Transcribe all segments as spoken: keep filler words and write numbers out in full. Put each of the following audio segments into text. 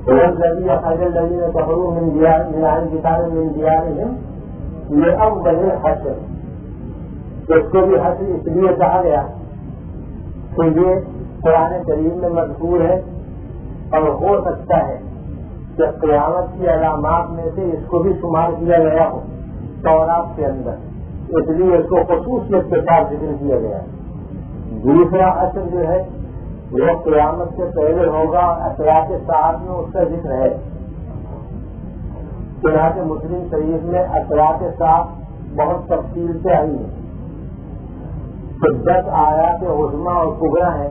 الذي أخرج الذين كفروا من ديار من أهل الكتاب من ديارهم لأول الحشر. اس کو بھی حشر اس لیے کہا گیا کہ یہ قرآن کریم میں مذکور ہے اور ہو سکتا ہے کہ قیامت کی علامات میں سے اس کو بھی شمار کیا گیا ہو تورات کے اندر، اس لیے اس کو خصوصیت کے ساتھ ذکر کیا گیا ہے۔ دوسرا حشر جو ہے وہ قیامت سے پہلے ہوگا، اثرات ساعت میں اس کا ذکر ہے۔ چنانچہ مسلم شریف میں اثرات ساعت بہت تفصیل سے آئی ہے۔ تو دس آیات عظمیٰ اور کبریٰ ہیں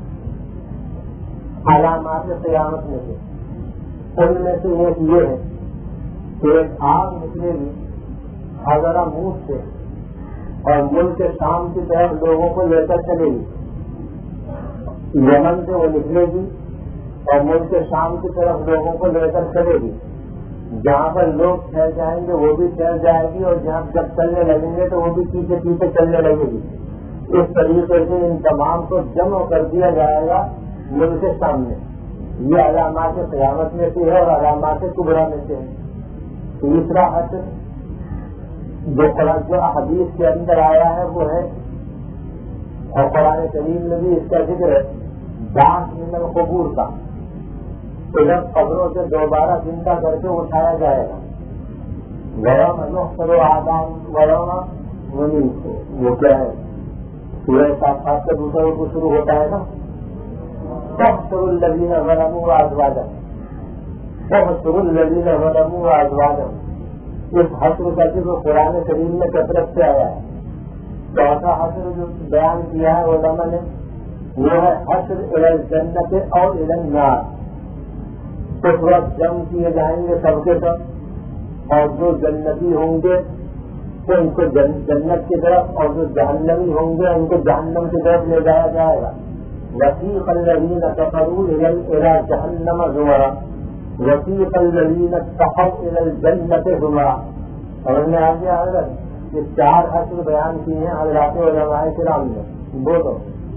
علامات قیامت میں سے، ان میں سے ایک یہ ہے کہ ایک آگ نکلے گی حضرہ موت سے اور ملک شام کی طرف لوگوں کو لے کر چلے گی۔ یمن سے وہ نکلے گی اور ملک شام کی طرف لوگوں کو لے کر چلے گی۔ جہاں پر لوگ ٹھہر جائیں گے وہ بھی ٹھہر جائے گی، اور جہاں جب چلنے لگیں گے تو وہ بھی پیچھے پیچھے چلنے لگے گی۔ اس طریقے سے ان تمام کو جمع کر دیا جائے گا ملک کے سامنے۔ یہ علامات قیامت میں سے ہے اور علامات کبریٰ میں سے ہے۔ تیسرا حشر جو قرآن جو حدیث کے اندر آیا ہے وہ ہے، اور قرآن کریم میں بھی اس کا ذکر ہے، بعث من القبور کا، تو جب قبروں سے دوبارہ زندہ کر کے اٹھایا جائے گا۔ غیرم نحشر آدم غیرم منی، وہ کیا ہے سورہ صافات کا دوسرا رکوع شروع ہوتا ہے نا، تحشر الذین ظلموا وازواجہم، تحشر الذین ظلموا وازواجہم۔ اس حشر کا ذکر قرآن کریم میں کثرت سے آیا ہے۔ چوتھا حشر جو بیان کیا ہے علماء نے وہ ہے حشر الی الجنت اور الی النار۔ اس وقت جمع کیے جائیں گے سب کے سب، اور جو جنتی ہوں گے تو ان کو جنت کی طرف، اور جو جہنمی ہوں گے ان کو جہنم کی طرف لے جایا جائے گا۔ وسیق الذین کفروا الی جہنم زمرا وسیق الذین اتقوا الی الجنت زمرا۔ اور ہم نے آگے حضرت یہ چار حشر بیان کیے ہیں حضرات علماء کرام نے۔ بولو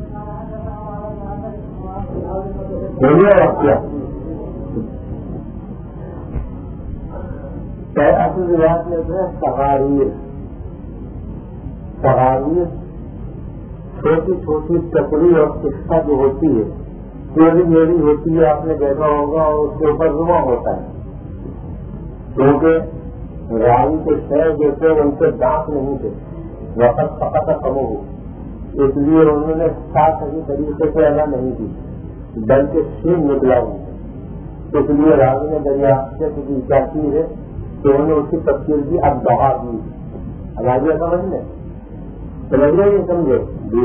اصل روایت میں جو ہے تقاریر، تقاریر چھوٹی چھوٹی تقریر اور قصہ جو ہوتی ہے میری میری ہوتی ہے، آپ نے دیکھا ہوگا، اور اس کے اوپر رواں ہوتا ہے، کیونکہ راوی کے شہر جو تھے ان سے دانت نہیں تھے، وقت فقط کم ہو، اس لیے انہوں نے ساتھ صحیح طریقے سے ادا نہیں کی بلکہ سین نکلا ہوں، اس لیے راوی نے دریافت کی کیا کی ہے کہ انہوں نے اس کی تفصیل کی اب دہا دی۔ اب آگے سمجھ لیں، سمجھ رہے نہیں سمجھے جی۔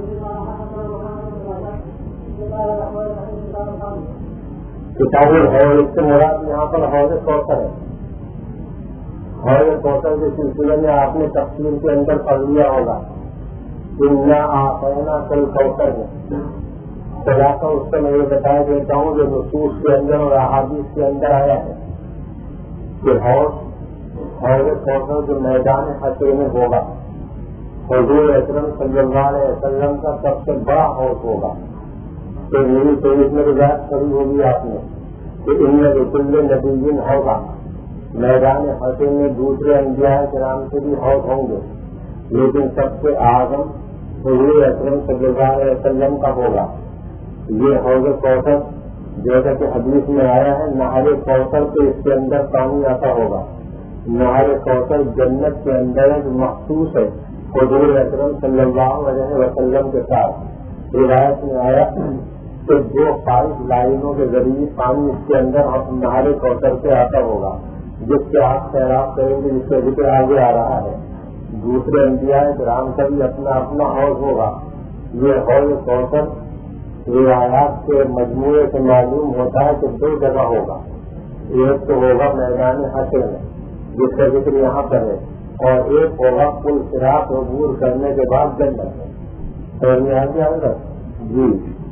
کتاب الحوض اس سے مراد یہاں پر حوض کوثر ہے۔ حوض کوثر کے سلسلے میں آپ نے تفصیل کے اندر پڑھ لیا ہوگا، انا اعطیناک کل کوثر ہے۔ خلاصہ اس سے میں یہ بتایا دیتا ہوں جو نصوص کے اندر اور احادیث کے اندر آیا ہے کہ حوض حوض کوثر جو میدان حشر میں ہوگا، حضور اکرم صلی اللہ علیہ وسلم کا سب سے بڑا حوض ہوگا۔ تو میری شریف میں روایت کری ہوگی آپ نے کہ ان میں لکل نبی ہوگا، میدان حشر میں دوسرے انبیاء کرام سے بھی حوض ہوں گے، لیکن سب سے اعظم حضور اکرم صلی اللہ علیہ وسلم کا ہوگا۔ یہ حوض کوثر جیسا کہ حدیث میں آیا ہے، نہر کوثر کے اس کے اندر پانی آتا ہوگا۔ نہر کوثر جنت کے اندر ایک مخصوص ہے حضور اکرم صلی اللہ علیہ وسلم کے ساتھ۔ روایت میں آیا کہ دو پائپ لائنوں کے ذریعے پانی اس کے اندر نہر کوثر سے آتا ہوگا، جس سے آپ سیراب کریں گے، جس کا ذکر آگے آ رہا ہے۔ دوسرے انبیاء کرام کا بھی اپنا اپنا حوض ہوگا۔ یہ حوض کوثر روایات کے مجموعے سے معلوم ہوتا ہے کہ دو جگہ ہوگا، ایک تو ہوگا میدان حشر میں جس کا ذکر یہاں پر ہے، اور ایک ہوگا پل صراط عبور کرنے کے بعد جنت میں۔ سمجھ میں آ گیا حضرت جی؟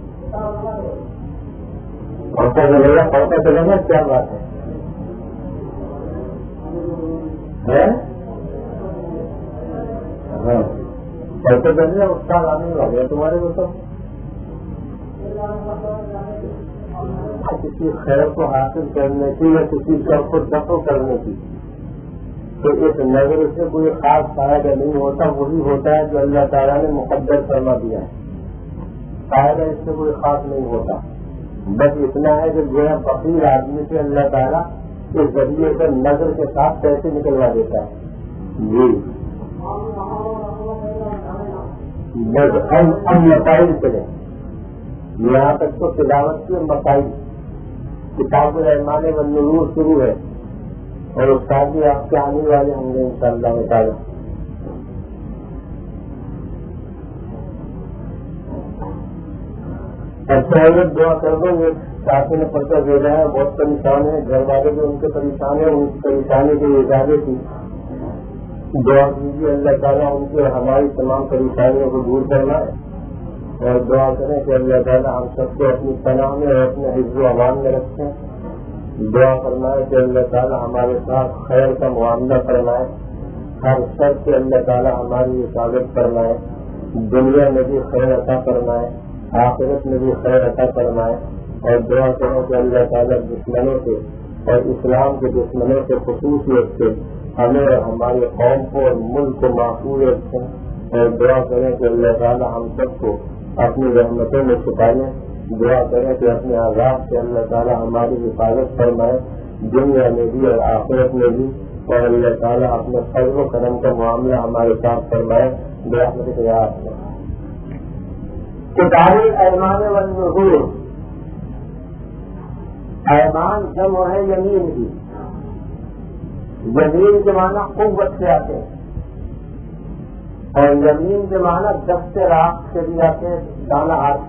پڑھتا چلے گا پڑھتا چلے گا کیا بات ہے؟ ہاں پڑھتے چلے گا، استاد آنے لگے تمہارے کو سب کسی خیر کو حاصل کرنے کی یا کسی شر کو دفع کرنے کی، تو اس نظر سے کوئی خاص فائدہ نہیں ہوتا، وہی ہوتا ہے جو اللہ تعالیٰ نے مقدر فرما دیا ہے، فائدہ اس سے کوئی خاص نہیں ہوتا، بس اتنا ہے کہ جو ہے فقیر آدمی سے اللہ تعالیٰ اس ذریعے سے نظر کے ساتھ پیسے نکلوا دیتا ہے۔ جی بس ہم ہم مسائل چلیں، یہاں تک تو تلاوت کے مسائل، کتاب الرحمان والنور شروع ہے، اور استاد بھی آپ کے آنے والے ہوں گے انشاءاللہ تعالیٰ۔ اچھا دعا کر دو، یہ ساتھی نے پرچہ دے رہا ہے، بہت پریشان ہے، گھر والے بھی ان کے پریشان ہیں، ان کی پریشانی کے اجازت تھی، دعا کیجیے اللہ تعالیٰ ان کی ہماری تمام پریشانیوں کو دور کرنا ہے، اور دعا کریں کہ اللہ تعالیٰ ہم سب کو اپنی پناہ میں اور اپنے حفظ و امان میں رکھیں، دعا فرمائے کہ اللہ تعالیٰ ہمارے ساتھ خیر کا معاملہ فرمائے، ہر شر سے اللہ تعالیٰ ہماری حفاظت فرمائے، دنیا میں بھی خیر عطا فرمائے، آخرت میں بھی خیر عطا فرمائے، اور دعا کریں کہ اللہ تعالیٰ دشمنوں سے اور اسلام کے دشمنوں سے خصوصیت سے ہمیں اور ہمارے قوم کو اور ملک کو محفوظ رکھیں، اور دعا کریں کہ اللہ تعالیٰ ہم سب کو اپنی رحمتوں میں چھپائیں، دعا کریں کہ اپنے عذاب سے اللہ تعالیٰ ہماری حفاظت فرمائے دنیا میں بھی اور آخرت میں بھی، اور اللہ تعالیٰ اپنے فضل و کرم کا معاملہ ہمارے ساتھ فرمائے برحمتک یا ارحم۔ کتاب الایمان والنذور، ایمان جمع ہے یمین کی، یمین کے معنی قوت سے آتے ہیں، اور یمین کے معنی دست راست سے بھی آتے ہیں، دانا ہاتھ،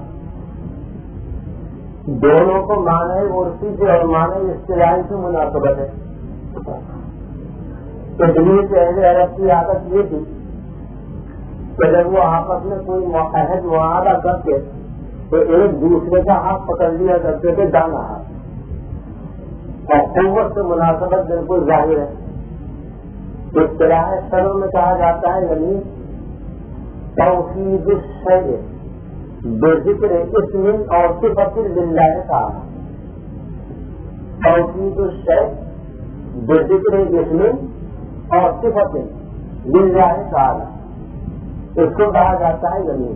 دونوں کو معنی عرفی سے اور معنی اصطلاحی سے مناسبت ہے۔ تدریس اہل عرب کی عادت یہ تھی کہ جب وہ آپس میں کوئی عہد معاہدہ کرتے تو ایک دوسرے کا ہاتھ پکڑ لیا کرتے تھے دانا ہاتھ، اور قوت سے مناسبت بالکل ظاہر ہے۔ اصطلاح شرع میں کہا جاتا ہے یعنی توحید الشیء بذکر اسم اور صفت للہ تعالی، توحید الشیء بذکر اسم اور صفت للہ تعالی، اس کو کہا جاتا ہے یمین۔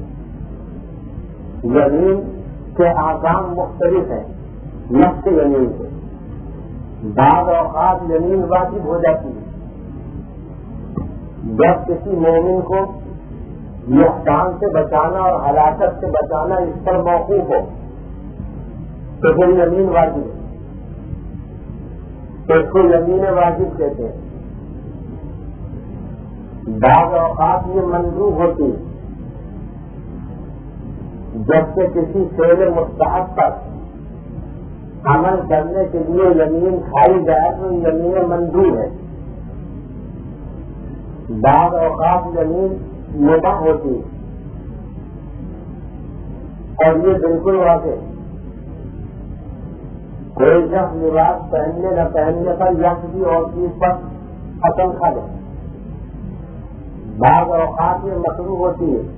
یمین کے احکام مختلف ہیں نفس یمین سے، بعض اوقات یمین واجب ہو جاتی ہے جب کسی مومن کو نقصان سے بچانا اور ہلاکت سے بچانا اس پر موقوف ہو تو پھر یمین واجب ہے، تو اس کو یمین واجب کہتے ہیں۔ بعض اوقات یہ منظور ہوتی ہے جب سے کسی فعل مستحب پر عمل کرنے کے لیے یمین کھائی جائے تو یمین منظور ہے۔ بعض اوقات یمین مباح ہوتی ہے، اور یہ بالکل واضح، کوئی شخص لباس پہننے نہ پہننے پر یا کسی اور چیز پر قسم کھا لے۔ بعض اوقات یہ مکروہ ہوتی ہے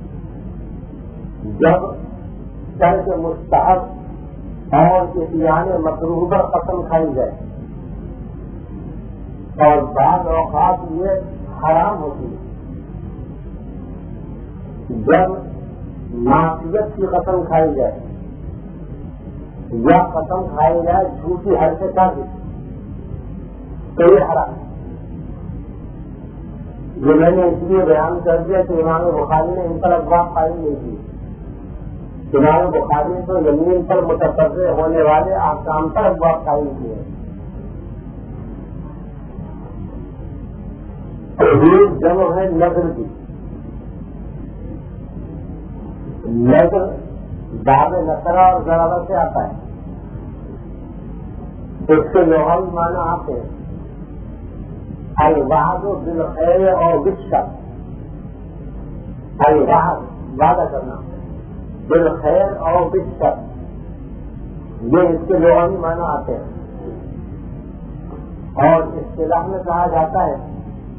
جب ترک مستحب اور اتیان مکروہ پر قسم کھائی جائے، اور بعض اوقات یہ حرام ہوتی ہے جب معصیت کی قسم کھائی جائے یا قسم کھائی جائے جھوٹی حرکت کا بھی، تو یہ حرام ہے۔ یہ میں نے اس لیے بیان کر دیا کہ امام بخاری نے ان پر ابواب قائم نہیں کی، امام بخاری نے تو یمین پر متفرع ہونے والے احکام پر ابواب قائم کیے۔ توحید جمع ہے نظر کی، نظر باب نصرہ اور ضربہ سے آتا ہے، اس کے لغوی معنی آتے ہیں الوعد بالخیر اور بالشر، الوعد وعدہ کرنا بالخیر اور بالشر، یہ اس کے لغوی معنی آتے ہیں، اور اصطلاح میں کہا جاتا ہے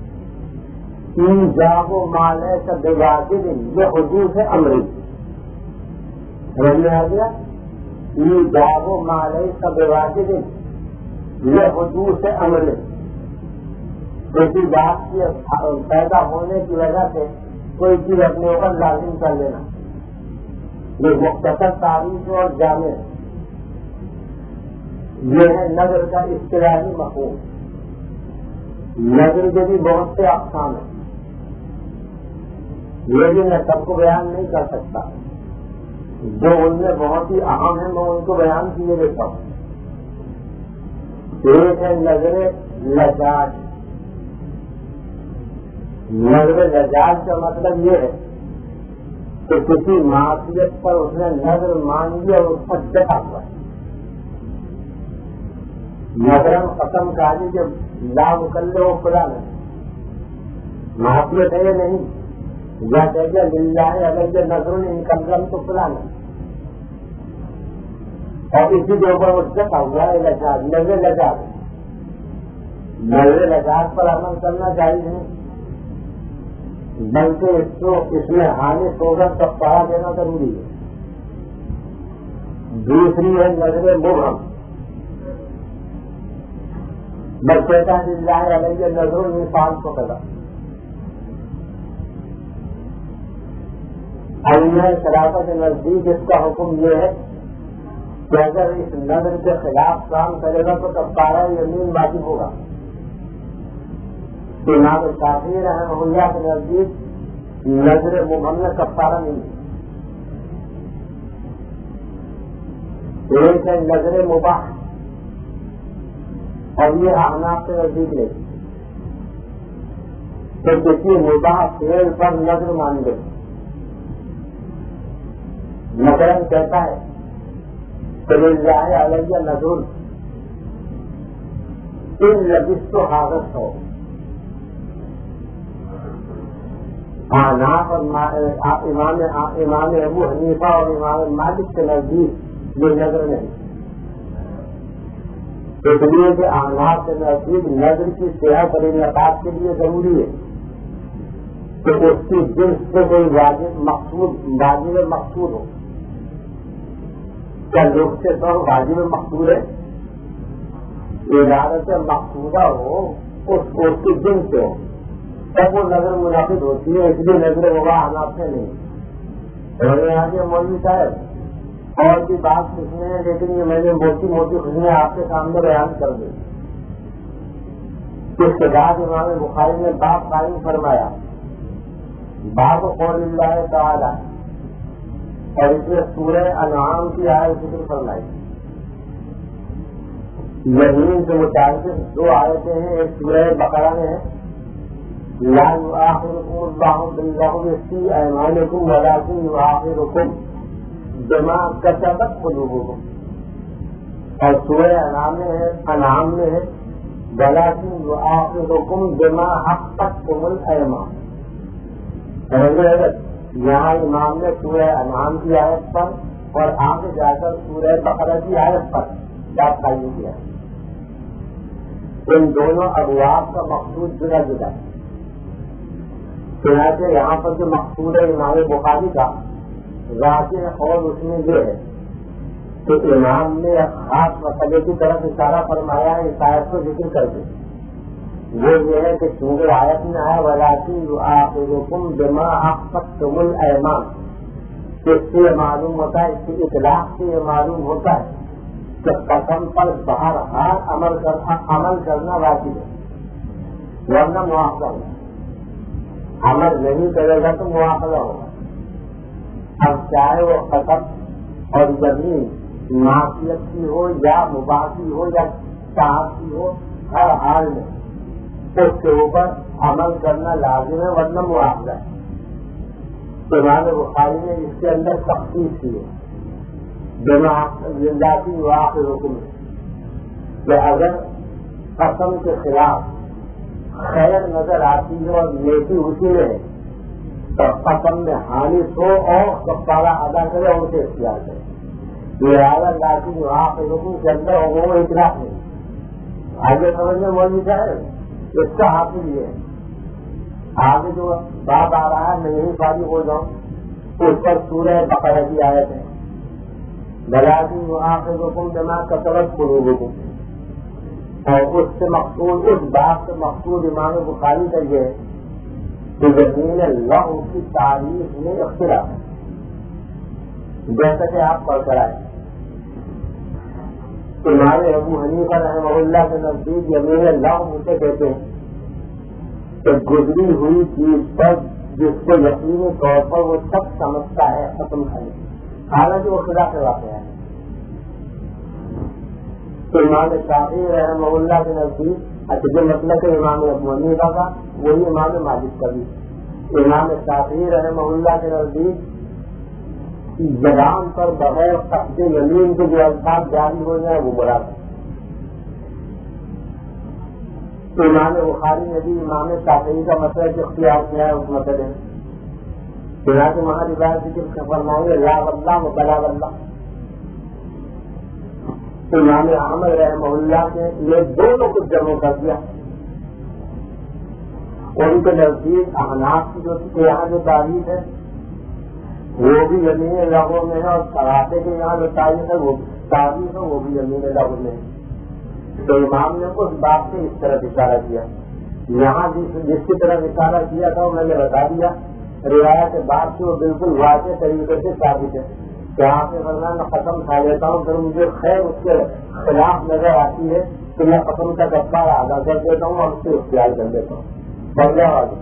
ایجاب مالیک بواجب، یہ حدوث امری، سمجھ میں آ گیا؟ یہ جاگو مالے سب واجب یہ حدود سے عمل کسی بات کی پیدا ہونے کی وجہ سے کوئی چیز اپنے اوپر لازم کر لینا، یہ مختصر تعریف اور جامع یہ ہے نظر کا اصطلاحی مفہوم۔ نظر کے بھی بہت سے اقسام ہیں، یہ بھی میں سب کو بیان نہیں کر سکتا، جو ان میں بہت ہی اہم ہیں میں ان کو بیان کیے دیتا ہوں۔ ایک ہے نظر لجاج۔ نظر لجاج کا مطلب یہ ہے کہ کسی معصیت پر اس نے نظر مان لیا اور اس پر ڈٹا ہوا ہے، نظرم قسم کاری کے لا مکلے وہ کھلا نہیں، معصیت ہے یہ نہیں، یا کہ للہ اگر یہ نظر نے انکلم تو کھلا نہیں، اور اسی کے اوپر وہ ڈٹا ہوا ہے لجاج، نظر لجاج۔ نظر لجاج پر عمل کرنا چاہیے نہیں، بلکہ اس کو اس میں حالی صورت کا پڑا دینا ضروری ہے۔ دوسری ہے نظر مبہم، بس کہتا ہے للہ علیہ نظر انسان کو پیدا علم شرافت کے نزدیک اس کا حکم یہ ہے کہ اگر اس نظر کے خلاف کام کرے گا تو کفارہ یمین واجب ہوگا۔ امام شافعی رحمہ اللہ کے نزدیک نظر مبہم میں کفارہ نہیں ہے۔ ایک ہے نظر مباح، اور یہ احناف کے نزدیک نہیں کہ کسی مباح فعل پر نظر مان لے۔ مثلاً کہتا ہے کہ للہ علیہ نظر ان لبثت حاضر ہو۔ احناف اور امام امام ابو حنیفہ اور امام مالک کے نزدیک یہ نظر نہیں، اس لیے کہ احناف کے نزدیک نظر کی صحت اور انعقاد کے لیے ضروری ہے کہ اس کی جنس سے کوئی واجب مقصود واجب مقصود ہو۔ کیا لوگ سے تو واجب مقصود ہے، عبادت مقصودہ ہو اس کو اس کی جنس سے ہو تب وہ نظر منعقد ہوتی ہے، اس لیے نظر ہوگا احناف سے نہیں۔ اور یہاں کے مولوی صاحب اور بھی بات پوچھنے ہیں، لیکن یہ میں نے موٹی موٹی خوشیاں آپ کے سامنے بیان کر دی۔ اس کے بعد امام بخاری نے باب قائم فرمایا، باب قول اللہ تعالی، اور اس میں سورہ انعام کی آیت ذکر فرمائی۔ زمین سے متعلق دو آیتیں ہیں، ایک سورہ بقرہ میں ہے لا یؤاخذکم اللہ باللغو فی ایمانکم ولکن یؤاخذکم بما کسبت قلوبکم، اور سورہ انعام میں ہے انعام میں ہے ولکن یؤاخذکم بما عقدتم الایمان۔ یہاں امام نے سورہ انعام کی آیت پر اور آگے جا کر سورہ بقرہ کی آیت پر بات قائم کیا۔ ان دونوں ابواب کا مقصود جدا جدا ہے، چنانچہ یہاں پر جو مقصود ہے امام بخاری کا ذاتی اور اس میں یہ ہے کہ امام نے خاص مسئلے کی طرف اشارہ فرمایا ہے اس آیت کو ذکر کر کے، وہ یہ ہے کہ چونکہ آیت میں آیا وَلَٰكِن يُؤَاخِذُكُم بِمَا عَقَّدتُّمُ الْأَيْمَانَ، اس سے معلوم ہوتا ہے، اس کی اطلاق سے یہ معلوم ہوتا ہے کہ قسم پر بہرحال عمل کرنا عمل کرنا واجب ہے، ورنہ مواخذہ ہوگا، عمل نہیں کرے گا تو مواخذہ ہوگا۔ اب چاہے وہ قسم اور زمین معصیت کی ہو یا مباح کی ہو یا طاعت کی ہو، ہر حال میں اس کے اوپر عمل کرنا لازم ہے، ورنہ مواخذہ ہے۔ امام بخاری نے اس کے اندر تخصیص کی ہے بما ذاتی واقع حکم کہ اگر قسم کے خلاف خیر نظر آتی ہے اور نیکی اسی میں ہے تو قسم میں حالف ہو اور کفارہ ادا کرے اور اسے اختیار کرے۔ لہٰذا ذاتی واقع حکم کے اندر وہ اطلاق نہیں۔ آگے سمجھ میں مولوی صاحب اس کا حاصل یہ ہے، آگے جو بات آ رہا ہے میں یہی فارغ ہو جاؤں، اس پر سورہ بقرہ کی آیت ہے بلاکن یؤاخذکم بما کسبت قلوبکم. اور اس سے مقصود اس بات سے مقصود امام بخاری کا یہ ہے کہ زمین لغو کی تاریخ میں اختلاف ہے. جیسا کہ آپ پڑھ کر آئے امام ابو حنیفہ رحمہ اللہ کے نزدیک زمین لغو اسے کہتے ہیں کہ گزری ہوئی چیز پر جس کو یقینی طور پر وہ سب سمجھتا ہے ختم کرے، حالانکہ وہ خدا سے واقع ہے. تو امام شافعی رحمہ اللہ کے نزدیک اچھا جو مطلب ہے امام ابو حنیفہ کا وہی امام مالک کا بھی. امام شافعی رحمہ اللہ کے نزدیک زبان پر بغیر قبض یمین کے جو الفاظ جاری ہو جائے وہ برا ہے. امام بخاری نے بھی امام شافعی کا مسئلہ جو اختیار کیا ہے اس مسئلے میں چنانچہ وہاں روایت ذکر فرمائیں گے لا واللہ و بلا واللہ. امام احمد رحمہ اللہ نے یہ دونوں کو جمع کر دیا. ان کے نزدیک احناف کی جو یہاں جو تاریخ ہے وہ بھی زمین لغو میں ہے اور سراتے کے یہاں جو تاریخ ہے وہ تاریخ ہے وہ بھی زمین لغو میں ہے. تو امام نے اس بات سے اس طرح اشارہ کیا. یہاں جس کی طرف اشارہ کیا تھا وہ میں نے بتا دیا. روایت کے بعد سے وہ بالکل واضح طریقے سے ثابت ہے کہ آپ نے ورنہ میں قسم کھا لیتا ہوں پھر مجھے خیر اس کے خلاف نظر آتی ہے کہ میں قسم کا کفارہ ادا کر دیتا ہوں اور اس سے اختیار کر دیتا ہوں. بڑھیا آگے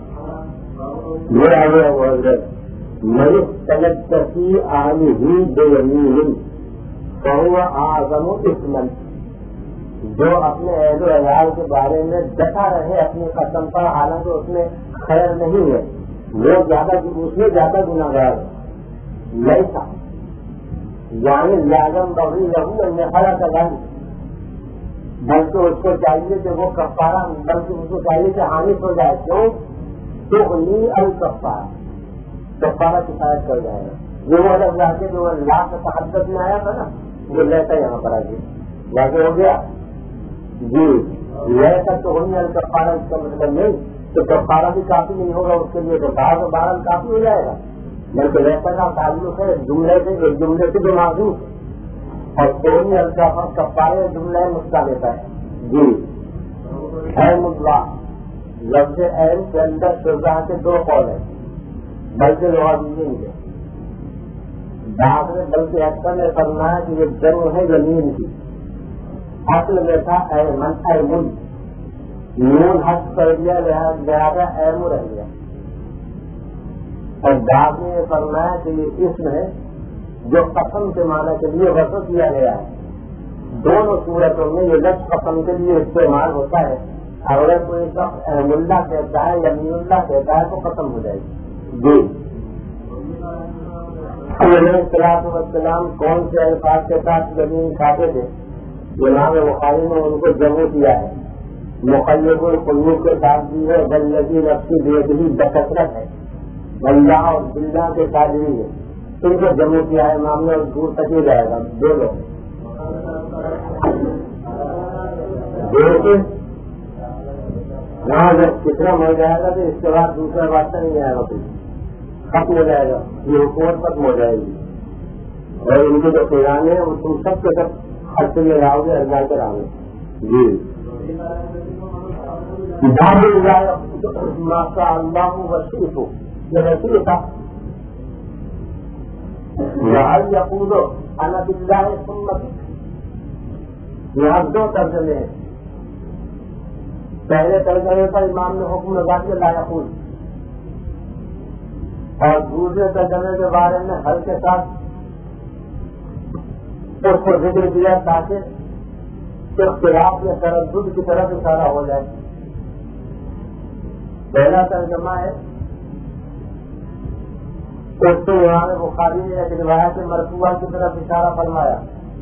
میری تلقی آنی ہی بے یمین فہو اعظم اسمن. جو اپنے عہد و عیال کے بارے میں ڈٹا رہے اپنی قسم پر حالانکہ اس میں خیر نہیں ہے وہ زیادہ اس میں زیادہ گناہگار ہے. لیسا یعنی لازم بغی رہو خلا کا گھر بلکہ اس کو چاہیے کہ وہ کفارہ بلکہ اس کو چاہیے کہ حامد ہو جائے. کیوں تو انہیں الکفارہ کفارہ کفایت کر جائے گا. جو وہ الگ جا کے جو اللہ کے تحدت میں آیا تھا نا وہ لیتا یہاں پر آ گیا واقع ہو گیا. جی لیتا تو انہیں الکفارہ اس کا مطلب نہیں تو کفارہ بھی کافی نہیں ہوگا اس کے لیے تو بعض و بارہ کافی ہو جائے گا. بلکہ لیتا کا تعلق ہے جملے سے ایک جملے سے جو معذور اور کوئی الکفا کفارے جملہ مستا لیتا ہے. جی احم اللہ لفظ اہم کے اندر شرح کے دو قول ہیں بلکہ لوازین کے بعد میں بلکہ اکثر نے فرمایا کہ یہ جنگ ہے زمین کی. اصل میں تھا ایمن ایمن نون حق کر دیا لہٰذا ایم رہ گیا اور بعد میں یہ فرمایا کہ یہ اسم ہے جو قسم کے معنی کے لیے وصف کیا گیا ہے. دونوں صورتوں میں یہ لفظ قسم کے لیے استعمال ہوتا ہے. اگر کوئی شخص احم اللہ کہتا ہے یا مین اللہ کہتا ہے تو ختم ہو جائے گی. جی السلام کون سے الفاظ کے ساتھ زمین کھاتے تھے امام بخاری نے ان کو جمع کیا ہے. مقلب القلوب کے ساتھ بھی ہے بلدی نفسی بیدلی بکثرت ہے اللہ اور بلّہ کے ساتھ بھی ہے. ان کو جمع کیا ہے امام نے دور تک ہی جائے گا. دو لوگ وہاں جب کتنا ہو جائے گا تو اس کے بعد دوسرا راستہ نہیں آئے گا کچھ ختم ہو جائے گا. یہ حکومت ختم ہو جائے گی اور ان کے جو پیرانے ہیں وہ تم سب کے سب خرچ میں رہو گے اللہ کے راہ میں. جی ماشاء اللہ وسیع ہو یہ وسیع تھا یقود انا باللہ سنت. یہاں دو ترجمے ہیں. پہلے ترجمے پر امام نے حکم لگا دیا لا یقود اور دوسرے ترجمے کے بارے میں ہر کے ساتھ اس کو ذکر کیا تاکہ اختلاف یا تردد کی طرف اشارہ ہو جائے. پہلا ترجمہ ہے اس سے امام بخاری نے ایک روایت مرفوعہ کی طرف اشارہ فرمایا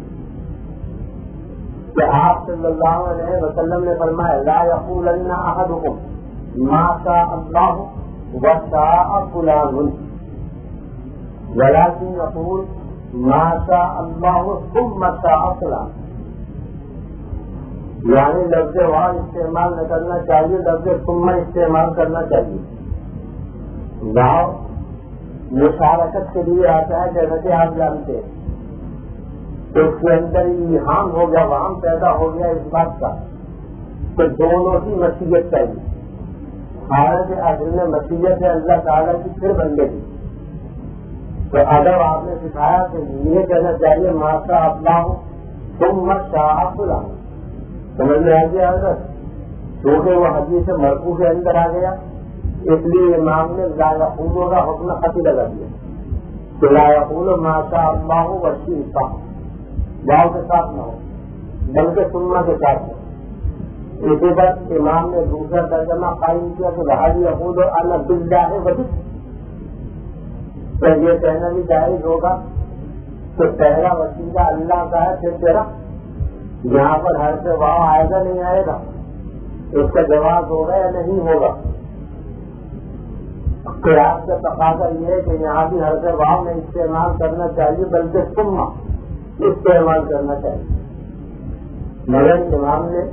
کہ آپ صلی اللہ علیہ وسلم نے فرمایا لا یقولن احدکم ما شاء اللہ وشاء فلان ولکن یقول ما شاء اللہ ثم شاء فلان. یعنی لفظ وہاں استعمال نہ کرنا چاہیے لفظ ثم استعمال کرنا چاہیے. واو مشارکت کے لیے آتا ہے جیسا کہ آپ جانتے ہیں اس کے اندر ایہام ہو گیا، وہاں پیدا ہو گیا اس بات کا کہ دونوں کی مشیت چاہیے. حالت اصل میں مشیت ہے اللہ تعالیٰ کی، پھر بندے کی. تو ادب آپ نے سکھایا کہ یہ کہنا چاہیے ماشاء اللہ تم مت شاہ فلاں، سمجھ میں آ گیا حضرت. کیونکہ وہ حدیث مرفوع کے اندر آ گیا، اس لیے امام نے لا یقول کا حکم خطی لگا دیا کہ لا یقول ماشاء اللہ وشی کا واؤ کے ساتھ نہ ہو بلکہ سننا کے ساتھ ہو. اسی طرح امام نے دوسرا ترجمہ قائم کیا کہ بھائی یقول اللہ باللہ وجہ، تو یہ کہنا بھی جائز ہوگا تو پہلا وسیلہ اللہ کا ہے، پھر تیرا یہاں پر ہر سے واؤ آئے گا نہیں آئے گا، اس کا جواب ہوگا یا نہیں ہوگا. قیاس کا تقاضا یہ ہے کہ یہاں بھی ہر سے واؤ میں استعمال کرنا چاہیے بلکہ سما استعمال کرنا چاہیے. مگر امام نے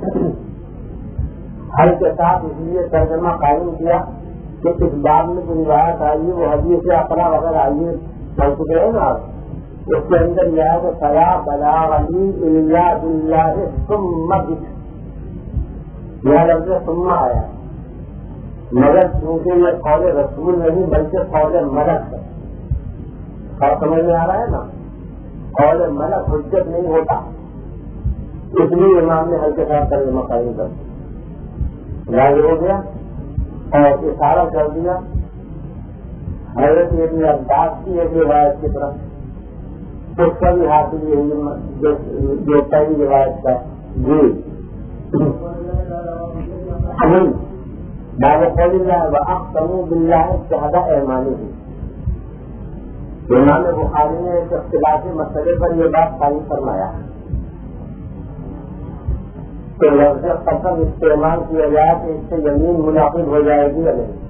ہر کے ساتھ اس لیے ترجمہ قائم کیا کہ اس بات میں جو روایت آئی وہ حدیث اقرا وغیرہ آئیے پڑھ چکے ہیں نا. اس کے اندر یہ ہے کہ فلا بلاغ علی الا باللہ ثم بک، یہ لفظ ثم آیا، مگر چونکہ یہ قول رسول نہیں بلکہ قول ملک ہے. اور سمجھ میں آ رہا ہے نا، قول ملک حجت نہیں ہوتا، اس لیے امام نے ہر کے ساتھ ترجمہ قائم کر دیا. ظاہر ہو گیا اور اشارہ کر دیا حضرت ابن عباس کی ایک روایت کی طرف، اس کا بھی حاصل یہی جو پہلی روایت کا جی بابا قول اللہ واقسموا باللہ شہادہ ایمانی ہے. امام بخاری نے ایک اختلافی مسئلے پر یہ بات قائم فرمایا کہ لفظ قسم استعمال کیا جائے کہ اس سے زمین منعقد ہو جائے گی یا نہیں.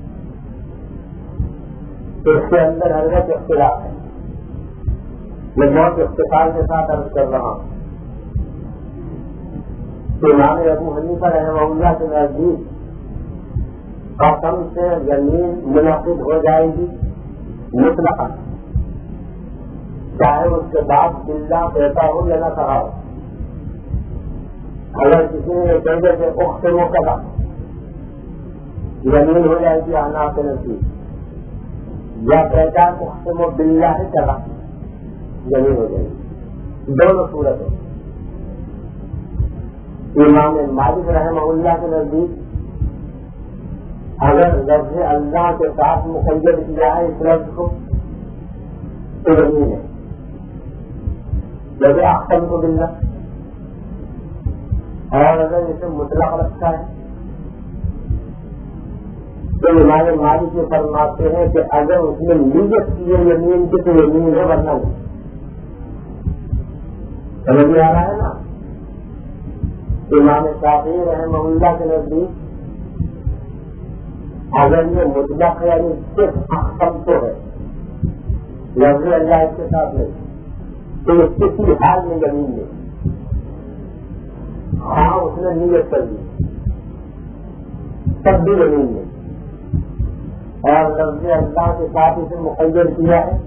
اس کے اندر حضرت اختلاف ہے. میں بہت اختصار کے ساتھ عرض کر رہا ہوں. امام ابو حنیفہ رحمہ اللہ کے نزدیک قسم سے زمین منعقد ہو جائے گی مطلقاً، چاہے اس کے بعد باللہ کہتا ہو یا نہ کہا ہو. اگر کسی نے یہ کہہ دے کہ اخت مقدہ زمین ہو جائے گی آنا کے نزدیک، یا کہتا ہے اخت باللہ ہے چلا زمین ہو جائے گی، دونوں صورت ہے. امام مالک رحمہ اللہ کے نزدیک اگر لفظ اللہ کے ساتھ مقید کیا ہے اس لفظ کو تو زمین ہے، جیسے اختم کو باللہ. اور اگر اسے مطلق رکھتا ہے تو امام مالک یہ فرماتے ہیں کہ اگر اس نے نیت کی ہے زمین کی تو زمین ہے ورنہ نہیں. سمجھ میں آ رہا ہے نا. امام شافعی رحمہ اللہ کے نزدیک اگر یہ مطلق ہے یعنی صرف اختم تو ہے، لفظ اللہ اس کے ساتھ نہیں، تو یہ کسی حال میں زمین میں ہاں اس نے نیت کر دی تب بھی زمین میں، اور لفظ اللہ کے ساتھ اسے مقید کیا ہے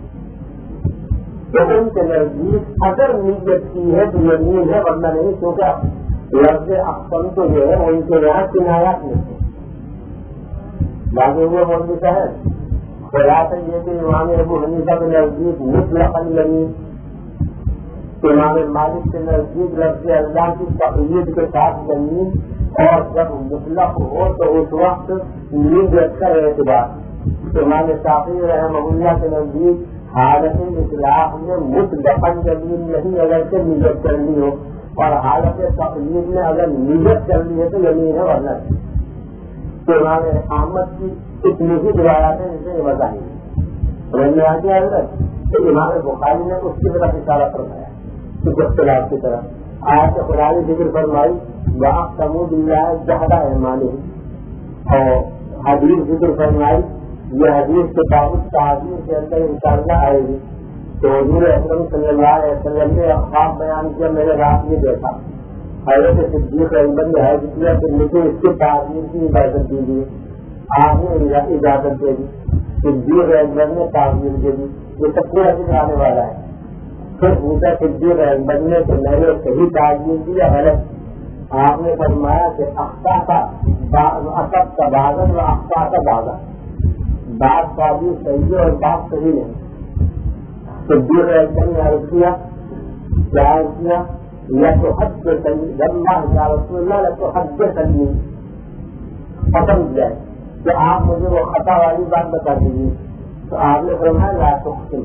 تو ان کے نزدیک اگر نیت کی ہے تو زمین ہے ورنہ نہیں. کیونکہ لفظ اختم تو جو ہے وہ ان کے یہاں کنایات میں ہے. باقی وہ مولوی صاحب خلاصہ یہ کہ امام ابو حنیفہ کے نزدیک مطلق زمین، امام مالک کے نزدیک لفظ اللہ کی تقید کے ساتھ زمین، اور جب مطلق ہو تو اس وقت نیت کا اعتبار. امام شافعی رحمہ اللہ کے نزدیک حالت اطلاق میں مطلق زمین نہیں اگر سے نیت کرنی ہو، اور حالت تقید میں اگر نیت کرنی ہے تو زمین ہے ورنہ نہیں. تو امام احمد کی اتنی ہی روایات ہیں جسے وضاحی سمجھ میں آ گیا حضرت. تو امام بخاری نے اس کی طرف اشارہ فرمایا اس اختلاف کی طرف. آیت خدا نے ذکر فرمائی واقسموا باللہ جہد ایمانہم، اور حدیث ذکر فرمائی. یہ حدیث کے تعلق تعبیر کے اندر انشاءاللہ آئے گی. تو حضور اکرم صلی اللہ علیہ وسلم نے خواب بیان کیا میں نے رات میں دیکھا. حضرت صدیق اکبر نے حج کیا کہ مجھے اس کے تعبیر کی اجازت دیجیے. آپ نے اجازت دے دی. صدیق اکبر نے تعبیر دے دی. یہ سب کو حج آنے والا ہے. پھر پوچھا صدیق اکبر نے کہ میں نے صحیح تعلیم دیا غلط؟ آپ نے فرمایا کہ اخطا کا اصب کا بازن و اخطا کا بازن، بات تعلیم صحیح ہے اور بات صحیح نہیں۔ صدیق اکبر نے عرض کیا کیا عرض کیا یا تو حد سے صحیح اللہ یا رسول اللہ یا تو حد سے صحیح پسند جائے کہ آپ مجھے وہ خطا والی بات بتا دیجیے۔ تو آپ نے فرمایا لا تخطئ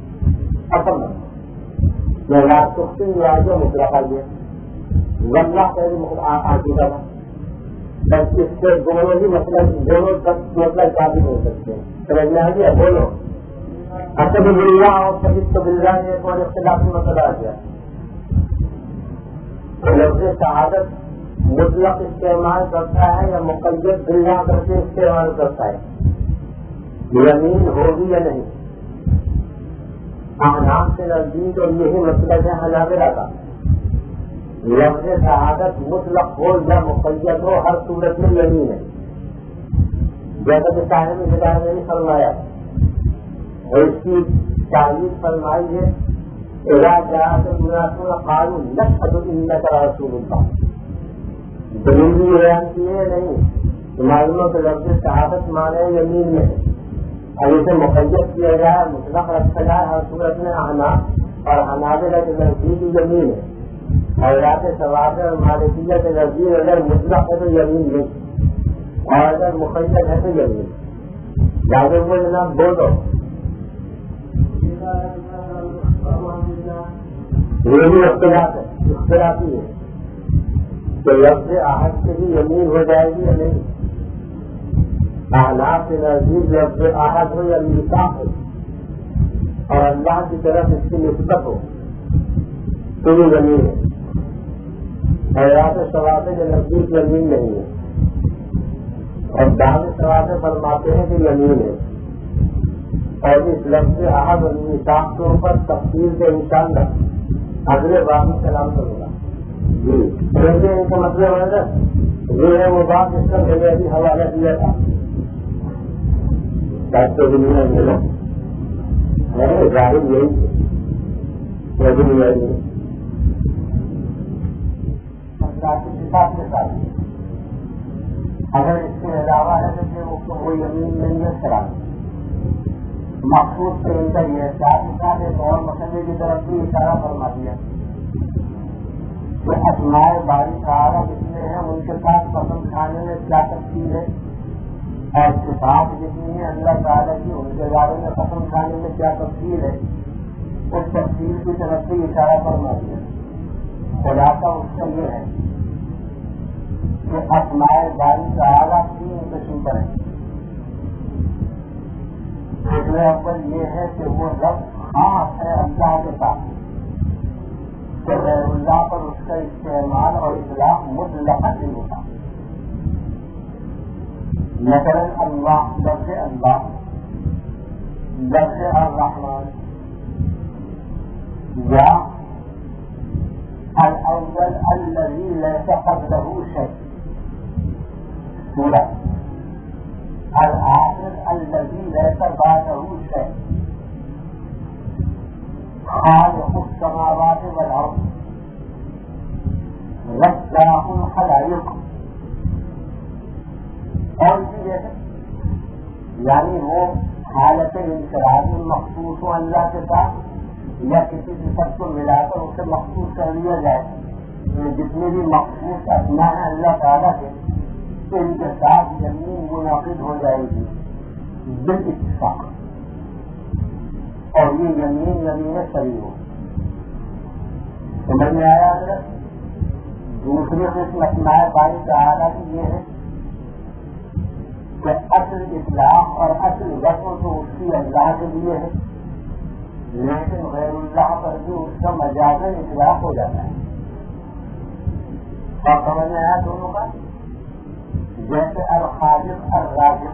پسند میں لا تخطئ واجہ مطلقہ دیا واللہ پہلے عقیدہ تھا، بس اس سے دونوں ہی مطلب دونوں مطلب ثابت ہو سکتے ہیں۔ سمجھنا ہے کہ بولو اسد باللہ اور سبت باللہ نے ایک اور اختلافی مسئلہ آ گیا۔ لفظ شہادت مطلق استعمال کرتا ہے یا مقید باللہ کر کے استعمال کرتا ہے، یمین ہوگی یا نہیں؟ احناف سے نزدیک اور یہی مسئلہ ہے حنابلہ کا، لفظ شہادت مطلق ہو یا مقید ہو ہر صورت میں یمین ہے، جیسا کہ صاحب ہدایت نے فرمایا اور اس کی تعریف فرمائی ہے اذا جاءت المنافقون قالوا نشهد انك رسول الله۔ دلیل بیان کیے نہیں معلوموں کے لفظ شہادت مانے یمین میں ہے، اور اسے مقید کیا جائے مطلق رکھا جائے ہر صورت میں احناف اور حنابلہ کے نزدیک یمین ہے، اور رات ثواب اور مالکیہ کے نزدیک اگر مطلق ہے تو یمین نہیں اور اگر مقید ہے تو یمین۔ جاگے وہ جناب بولو یہ بھی اختلاف ہے، اختلافی ہے کہ لفظ احد سے بھی یمین ہو جائے گی یا نہیں؟ احناف کے نزدیک لفظ احد ہو یا میثاق ہو اور اللہ کی طرف اس کی نسبت ہو تو یہ یمین ہے، اور رات ثواب کے نزدیک یمین نہیں ہے، اور بعض ثواب فرماتے ہیں کہ یمین ہے، اور اس لفظ احد اور میثاق کے اوپر تفصیل سے انشاءاللہ اگلے بار میں کلام کروں گا۔ جی دیکھیے ان کا مطلب ہے نا یہ ہے وہ بات اس کا میں نے ابھی حوالہ دیا تھا ڈاکٹر دنیا ملا ہے ظاہر یہی ہے کتاب کے ساتھ اگر اس کے علاوہ ہے تو وہ یمین نہیں ہے شراب مخصوص سے ان کا یہ ساتھ کے ساتھ ایک اور مسئلے کی طرف بھی اشارہ فرما دیا کہ اسماء باری تعالیٰ جتنے ہیں ان کے ساتھ پسند کھانے میں کیا تفصیل ہے، اور صفات جتنی ہے اللہ تعالیٰ کی ان کے بارے میں پسند کھانے میں کیا تفصیل ہے، اس تفصیل کی طرف بھی اشارہ فرما دیا۔ خلاصہ اس کا یہ ہے کہ اسماء باری تعالیٰ تین قسم پر ہے۔ دوسرے اول یہ ہے کہ وہ لفظ خاص ہے اللہ کے ساتھ، کہ غیر اللہ پر اس کا استعمال اور اطلاق مطلق نہیں ہوتا۔ مثلا اللہ لفظ اللہ، لفظ الرحمن، یا الاول الذي ليس قبله شيء سورة، الآخر الذي ليس بعده شيء، خالق السماوات والأرض، رزاق الخلائق، اور بھی ہے یعنی وہ حالت انفرادی مخصوص ہو اللہ کے ساتھ یا کسی صفت کو ملا کر اسے مخصوص کر لیا جائے، جتنے بھی مخصوص اسماء ہیں اللہ تعالیٰ کے تو ان کے ساتھ یمین منعقد ہو جائے گی بالاتفاق، اور یہ یمین یمین صحیح ہو۔ سمجھ میں آیا حضرت؟ دوسری قسم اسماء باری تعالیٰ کی یہ ہے کہ اصل اطلاق اور اصل وصف تو اس کی اللہ کے لیے ہے، لیکن غیر اللہ پر بھی اس کا مجازن اطلاق ہو جاتا ہے۔ اور سمجھ میں آیا دونوں کا؟ جیسے الخالق الرازق،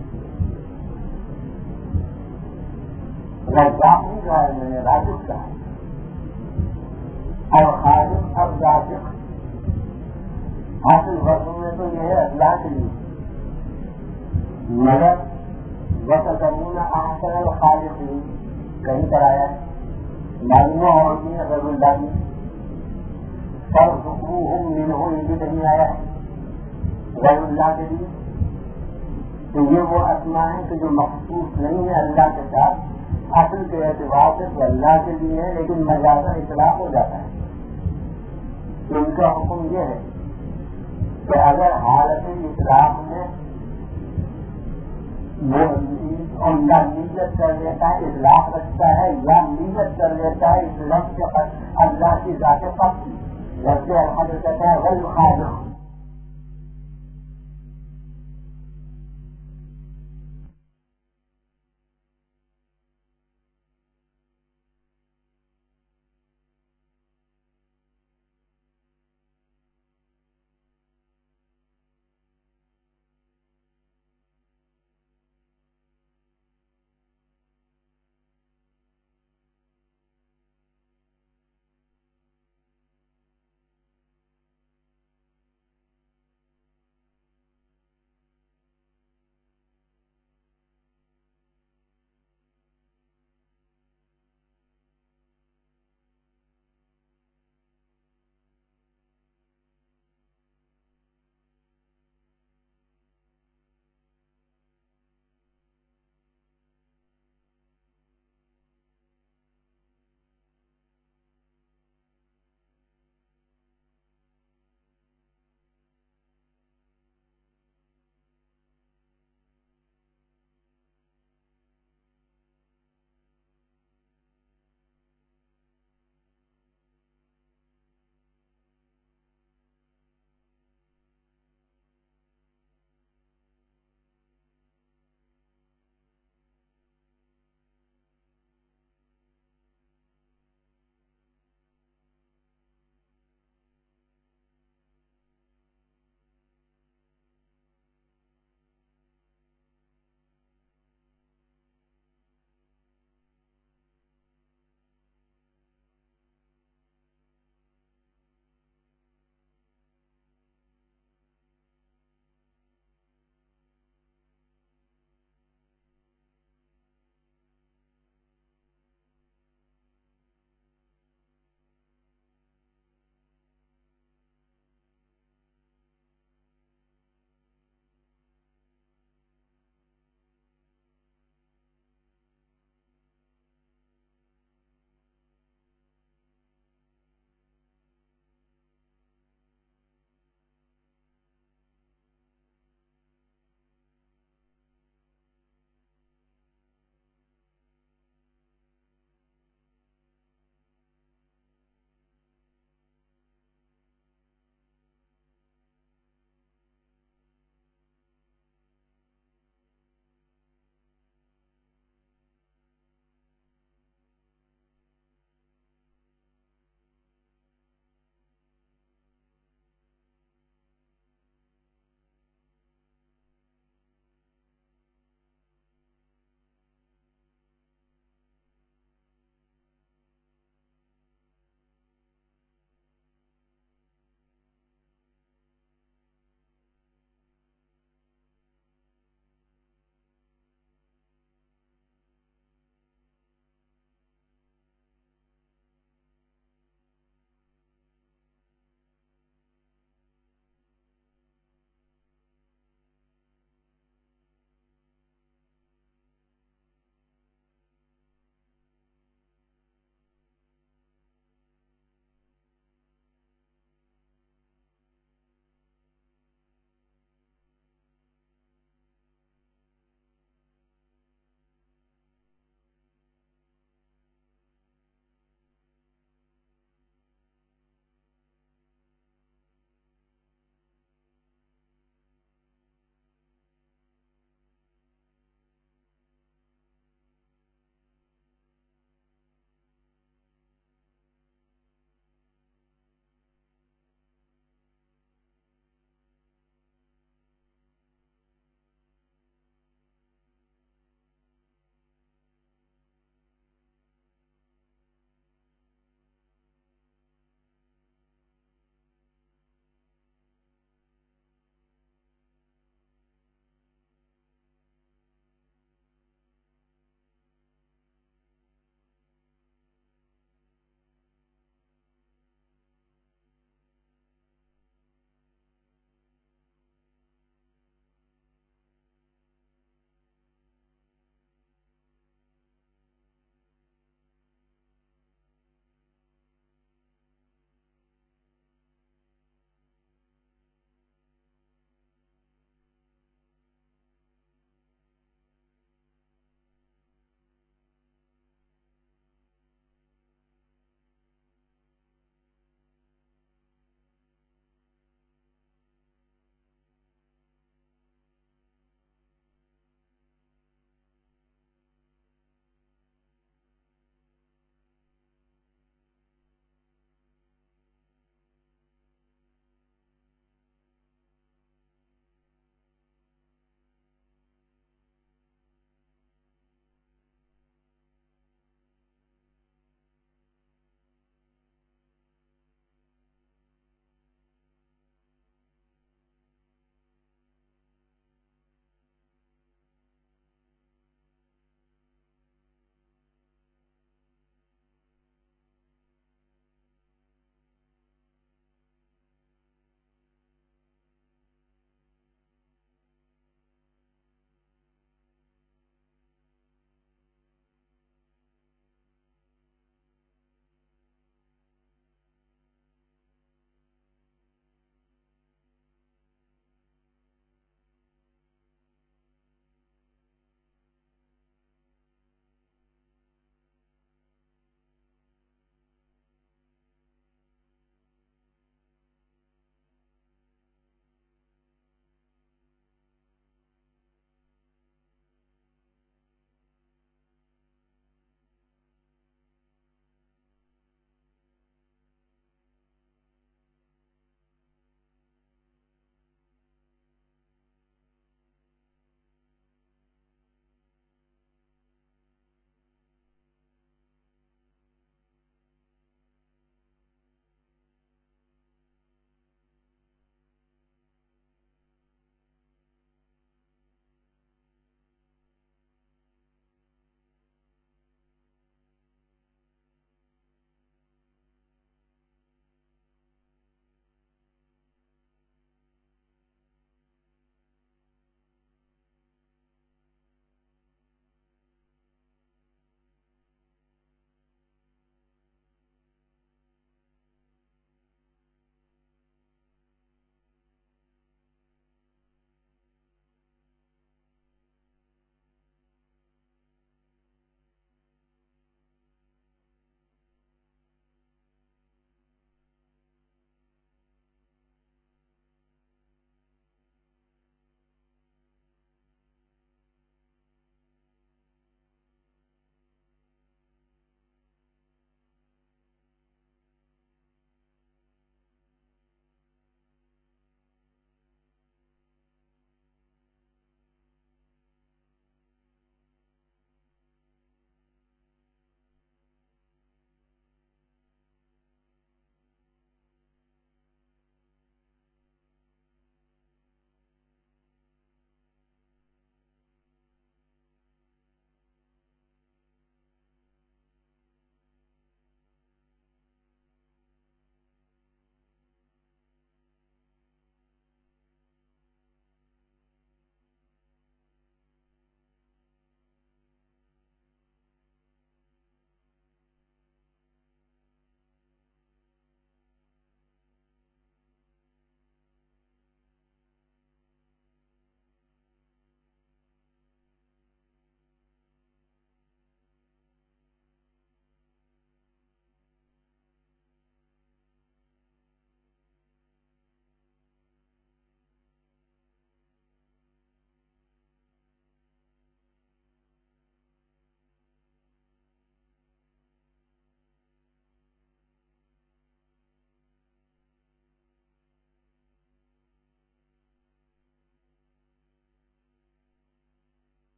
رزاق نہیں کہا ہے میں نے، رازق کہا ہے، اور خالق الرازق حاصل وصف میں تو یہ ہے اللہ کے لیے، مگر وَتَذَرُونَ أَحْسَنَ الْخَالِقِينَ کہیں پر آیا ہے، معلومہ ہوتی ہے غیر اللہ میں فارزقوہم منہ یہ بھی نہیں آیا ہے غیر اللہ کے لیے. تو یہ وہ اسماء ہیں کہ جو مخصوص نہیں ہے اللہ کے ساتھ, اصل کے اعتبار سے تو اللہ کے لیے ہے لیکن مجازاً اطلاق ہو جاتا ہے. تو ان کا حکم یہ ہے کہ اگر حالت اطلاق میں وہ اللہ نیت کر لیتا ہے اطلاق رکھتا ہے یا نیت کر لیتا ہے اس لفظ کے اللہ کی ذات پاک کی لفظ الحمد کہتا ہے غیر خالق